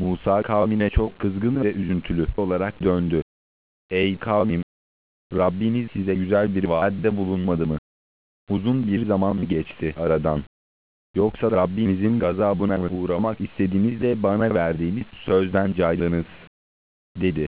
Musa kavmine çok kızgın ve üzüntülü olarak döndü. Ey kavmim! Rabbiniz size güzel bir vaatte bulunmadı mı? Uzun bir zaman mı geçti aradan? Yoksa Rabbinizin gazabına mı uğramak istediğinizde bana verdiğiniz sözden caydınız? Dedi.